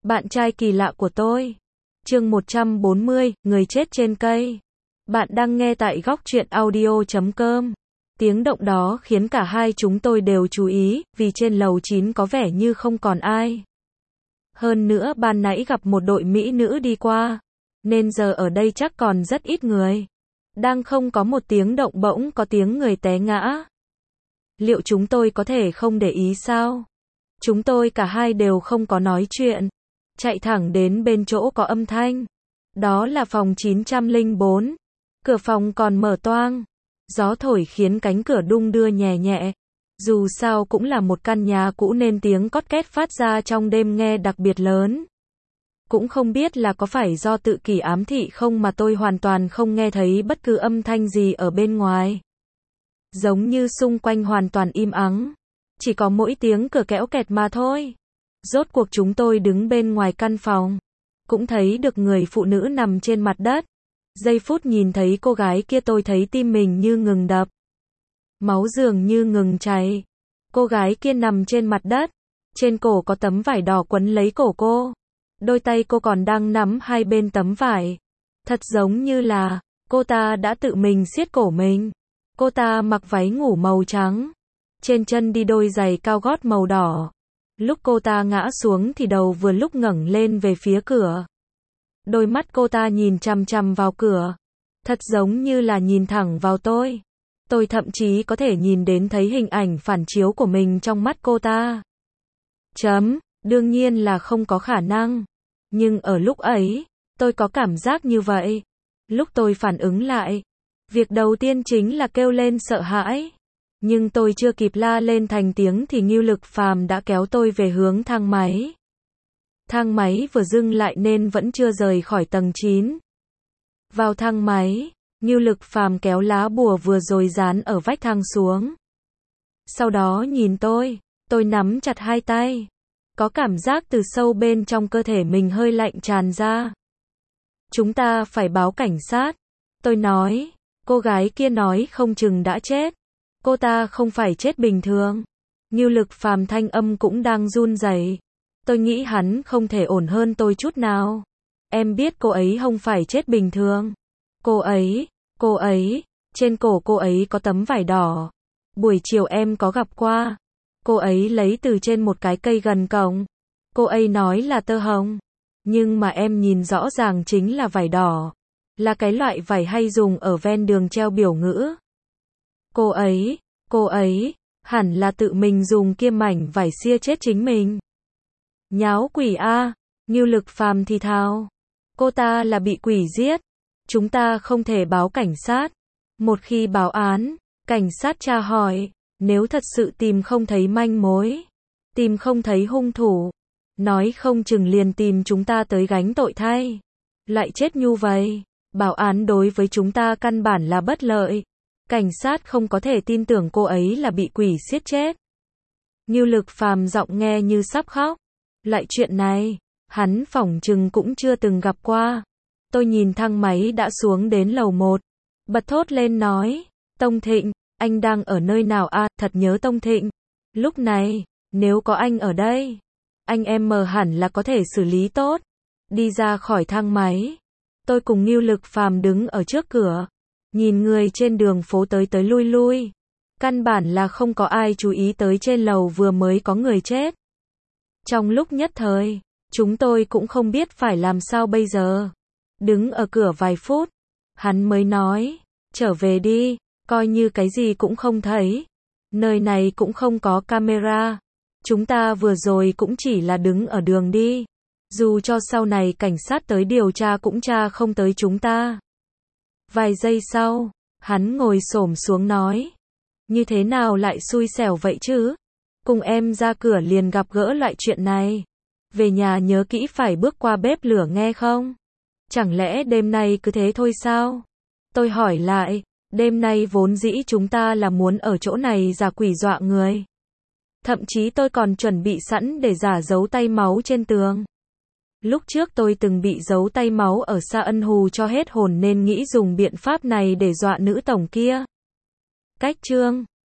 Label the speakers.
Speaker 1: Bạn trai kỳ lạ của tôi. Chương 140, người chết trên cây. Bạn đang nghe tại góc truyện audio.com. Tiếng động đó khiến cả hai chúng tôi đều chú ý, vì trên lầu 9 có vẻ như không còn ai. Hơn nữa ban nãy gặp một đội mỹ nữ đi qua, nên giờ ở đây chắc còn rất ít người. Đang không có một tiếng động bỗng có tiếng người té ngã. Liệu chúng tôi có thể không để ý sao? Chúng tôi cả hai đều không có nói chuyện. Chạy thẳng đến bên chỗ có âm thanh. Đó là phòng 904. Cửa phòng còn mở toang. Gió thổi khiến cánh cửa đung đưa nhẹ nhẹ. Dù sao cũng là một căn nhà cũ nên tiếng cót két phát ra trong đêm nghe đặc biệt lớn. Cũng không biết là có phải do tự kỷ ám thị không mà tôi hoàn toàn không nghe thấy bất cứ âm thanh gì ở bên ngoài. Giống như xung quanh hoàn toàn im ắng. Chỉ có mỗi tiếng cửa kéo kẹt mà thôi. Rốt cuộc chúng tôi đứng bên ngoài căn phòng. Cũng thấy được người phụ nữ nằm trên mặt đất. Giây phút nhìn thấy cô gái kia tôi thấy tim mình như ngừng đập. Máu dường như ngừng chảy. Cô gái kia nằm trên mặt đất. Trên cổ có tấm vải đỏ quấn lấy cổ cô. Đôi tay cô còn đang nắm hai bên tấm vải. Thật giống như là cô ta đã tự mình siết cổ mình. Cô ta mặc váy ngủ màu trắng. Trên chân đi đôi giày cao gót màu đỏ. Lúc cô ta ngã xuống thì đầu vừa lúc ngẩng lên về phía cửa. Đôi mắt cô ta nhìn chằm chằm vào cửa. Thật giống như là nhìn thẳng vào tôi. Tôi thậm chí có thể nhìn đến thấy hình ảnh phản chiếu của mình trong mắt cô ta. Đương nhiên là không có khả năng. Nhưng ở lúc ấy, tôi có cảm giác như vậy. Lúc tôi phản ứng lại, việc đầu tiên chính là kêu lên sợ hãi. Nhưng tôi chưa kịp la lên thành tiếng thì Ngưu Lực Phàm đã kéo tôi về hướng thang máy. Thang máy vừa dừng lại nên vẫn chưa rời khỏi tầng 9. Vào thang máy, Ngưu Lực Phàm kéo lá bùa vừa rồi dán ở vách thang xuống. Sau đó nhìn tôi nắm chặt hai tay. Có cảm giác từ sâu bên trong cơ thể mình hơi lạnh tràn ra. Chúng ta phải báo cảnh sát. Tôi nói, cô gái kia nói không chừng đã chết. Cô ta không phải chết bình thường. Ngưu Lực Phàm thanh âm cũng đang run rẩy. Tôi nghĩ hắn không thể ổn hơn tôi chút nào. Em biết cô ấy không phải chết bình thường. Cô ấy, trên cổ cô ấy có tấm vải đỏ. Buổi chiều em có gặp qua. Cô ấy lấy từ trên một cái cây gần cổng. Cô ấy nói là tơ hồng. Nhưng mà em nhìn rõ ràng chính là vải đỏ. Là cái loại vải hay dùng ở ven đường treo biểu ngữ. Cô ấy, hẳn là tự mình dùng kia mảnh vải sia chết chính mình. Nháo quỷ a, Ngưu Lực Phàm thì thào. Cô ta là bị quỷ giết. Chúng ta không thể báo cảnh sát. Một khi báo án, cảnh sát tra hỏi, nếu thật sự tìm không thấy manh mối, tìm không thấy hung thủ, nói không chừng liền tìm chúng ta tới gánh tội thay. Lại chết như vậy, báo án đối với chúng ta căn bản là bất lợi. Cảnh sát không có thể tin tưởng cô ấy là bị quỷ giết chết. Ngưu Lực Phàm giọng nghe như sắp khóc. Lại chuyện này, hắn phỏng chừng cũng chưa từng gặp qua. Tôi nhìn thang máy đã xuống đến lầu 1. Bật thốt lên nói, Tông Thịnh, anh đang ở nơi nào à, thật nhớ Tông Thịnh. Lúc này, nếu có anh ở đây, anh em hẳn là có thể xử lý tốt. Đi ra khỏi thang máy, tôi cùng Ngưu Lực Phàm đứng ở trước cửa. Nhìn người trên đường phố tới lui lui. Căn bản là không có ai chú ý tới trên lầu vừa mới có người chết. Trong lúc nhất thời, chúng tôi cũng không biết phải làm sao bây giờ. Đứng ở cửa vài phút, hắn mới nói, trở về đi, coi như cái gì cũng không thấy. Nơi này cũng không có camera. Chúng ta vừa rồi cũng chỉ là đứng ở đường đi. Dù cho sau này cảnh sát tới điều tra cũng tra không tới chúng ta. Vài giây sau, hắn ngồi xổm xuống nói, như thế nào lại xui xẻo vậy chứ? Cùng em ra cửa liền gặp gỡ loại chuyện này. Về nhà nhớ kỹ phải bước qua bếp lửa nghe không? Chẳng lẽ đêm nay cứ thế thôi sao? Tôi hỏi lại, đêm nay vốn dĩ chúng ta là muốn ở chỗ này giả quỷ dọa người. Thậm chí tôi còn chuẩn bị sẵn để giả dấu tay máu trên tường. Lúc trước tôi từng bị dấu tay máu ở Sa Ân hù cho hết hồn nên nghĩ dùng biện pháp này để dọa nữ tổng kia. Cách chương